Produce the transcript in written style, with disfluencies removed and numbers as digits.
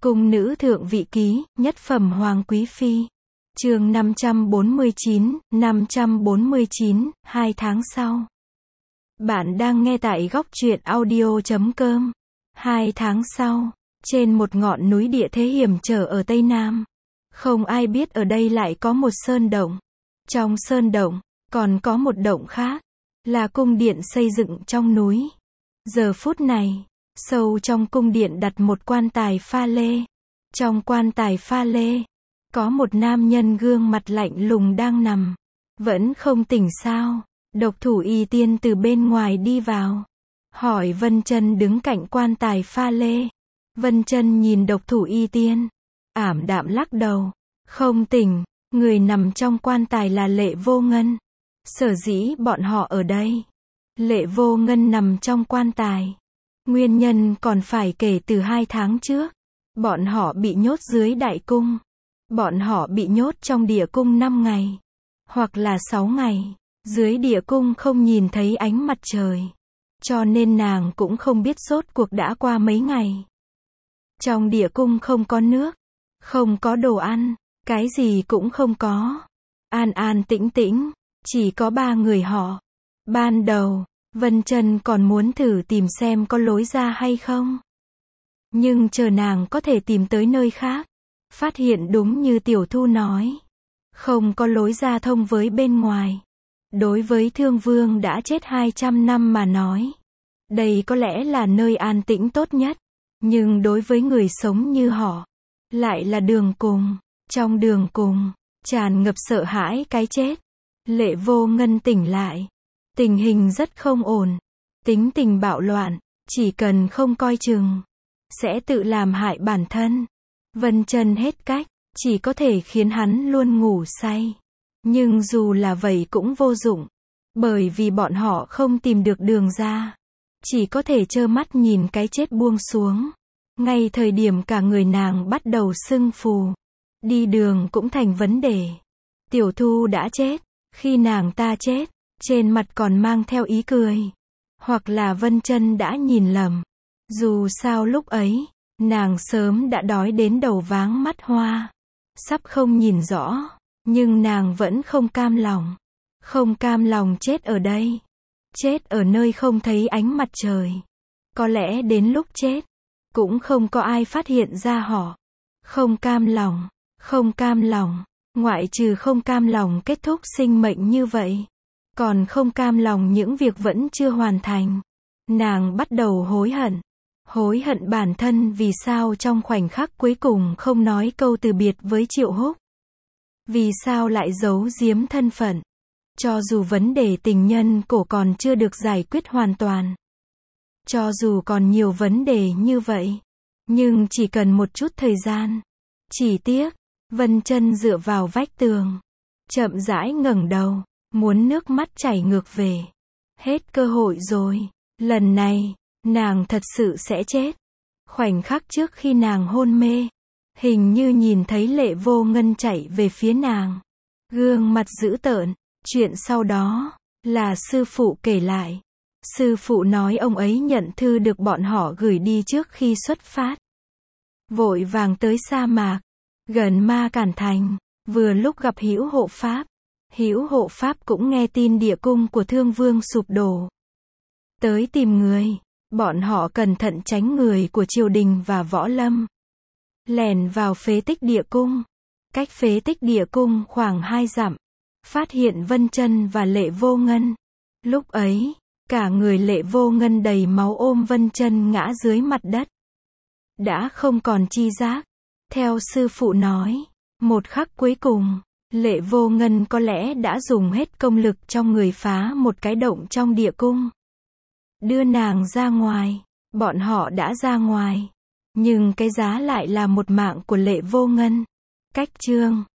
Cung nữ thượng vị ký, nhất phẩm hoàng quý phi. Chương 549, 2 tháng sau. Bạn đang nghe tại góc truyện audio.com. 2 tháng sau, trên một ngọn núi địa thế hiểm trở ở Tây Nam. Không ai biết ở đây lại có một sơn động. Trong sơn động, còn có một động khác, là cung điện xây dựng trong núi. Giờ phút này, sâu trong cung điện đặt một quan tài pha lê. Trong quan tài pha lê, có một nam nhân gương mặt lạnh lùng đang nằm. Vẫn không tỉnh sao? Độc thủ y tiên từ bên ngoài đi vào. Hỏi Vân Chân đứng cạnh quan tài pha lê. Vân Chân nhìn độc thủ y tiên. Ảm đạm lắc đầu. Không tỉnh, người nằm trong quan tài là Lệ Vô Ngân. Sở dĩ bọn họ ở đây. Lệ Vô Ngân nằm trong quan tài. Nguyên nhân còn phải kể từ 2 tháng trước. Bọn họ bị nhốt dưới đại cung. Bọn họ bị nhốt trong địa cung 5 ngày. Hoặc là 6 ngày. Dưới địa cung không nhìn thấy ánh mặt trời. Cho nên nàng cũng không biết rốt cuộc đã qua mấy ngày. Trong địa cung không có nước. Không có đồ ăn. Cái gì cũng không có. An an tĩnh tĩnh. Chỉ có 3 người họ. Ban đầu, Vân Chân còn muốn thử tìm xem có lối ra hay không. Nhưng chờ nàng có thể tìm tới nơi khác. Phát hiện đúng như Tiểu Thu nói. Không có lối ra thông với bên ngoài. Đối với Thương Vương đã chết 200 năm mà nói. Đây có lẽ là nơi an tĩnh tốt nhất. Nhưng đối với người sống như họ. Lại là đường cùng. Trong đường cùng, tràn ngập sợ hãi cái chết. Lệ Vô Ngân tỉnh lại. Tình hình rất không ổn. Tính tình bạo loạn. Chỉ cần không coi chừng. Sẽ tự làm hại bản thân. Vân Chân hết cách. Chỉ có thể khiến hắn luôn ngủ say. Nhưng dù là vậy cũng vô dụng. Bởi vì bọn họ không tìm được đường ra. Chỉ có thể trơ mắt nhìn cái chết buông xuống. Ngay thời điểm cả người nàng bắt đầu sưng phù. Đi đường cũng thành vấn đề. Tiểu Thu đã chết. Khi nàng ta chết, trên mặt còn mang theo ý cười. Hoặc là Vân Chân đã nhìn lầm. Dù sao lúc ấy, nàng sớm đã đói đến đầu váng mắt hoa. Sắp không nhìn rõ. Nhưng nàng vẫn không cam lòng. Không cam lòng chết ở đây. Chết ở nơi không thấy ánh mặt trời. Có lẽ đến lúc chết, cũng không có ai phát hiện ra họ. Không cam lòng. Không cam lòng. Ngoại trừ không cam lòng kết thúc sinh mệnh như vậy. Còn không cam lòng những việc vẫn chưa hoàn thành. Nàng bắt đầu hối hận. Hối hận bản thân vì sao trong khoảnh khắc cuối cùng không nói câu từ biệt với Triệu Húc. Vì sao lại giấu giếm thân phận. Cho dù vấn đề tình nhân cổ còn chưa được giải quyết hoàn toàn. Cho dù còn nhiều vấn đề như vậy. Nhưng chỉ cần một chút thời gian. Chỉ tiếc, Vân Chân dựa vào vách tường. Chậm rãi ngẩng đầu. Muốn nước mắt chảy ngược về. Hết cơ hội rồi. Lần này, nàng thật sự sẽ chết. Khoảnh khắc trước khi nàng hôn mê. Hình như nhìn thấy Lệ Vô Ngân chạy về phía nàng. Gương mặt dữ tợn. Chuyện sau đó, là sư phụ kể lại. Sư phụ nói ông ấy nhận thư được bọn họ gửi đi trước khi xuất phát. Vội vàng tới sa mạc. Gần Ma Cản Thành. Vừa lúc gặp Hữu Hộ Pháp. Hữu Hộ Pháp cũng nghe tin địa cung của Thương Vương sụp đổ. Tới tìm người. Bọn họ cẩn thận tránh người của triều đình và võ lâm. Lẻn vào phế tích địa cung. Cách phế tích địa cung khoảng 2 dặm. Phát hiện Vân Chân và Lệ Vô Ngân. Lúc ấy, cả người Lệ Vô Ngân đầy máu ôm Vân Chân ngã dưới mặt đất. Đã không còn chi giác. Theo sư phụ nói, một khắc cuối cùng, Lệ Vô Ngân có lẽ đã dùng hết công lực trong người phá một cái động trong địa cung. Đưa nàng ra ngoài. Bọn họ đã ra ngoài. Nhưng cái giá lại là một mạng của Lệ Vô Ngân. Cách chương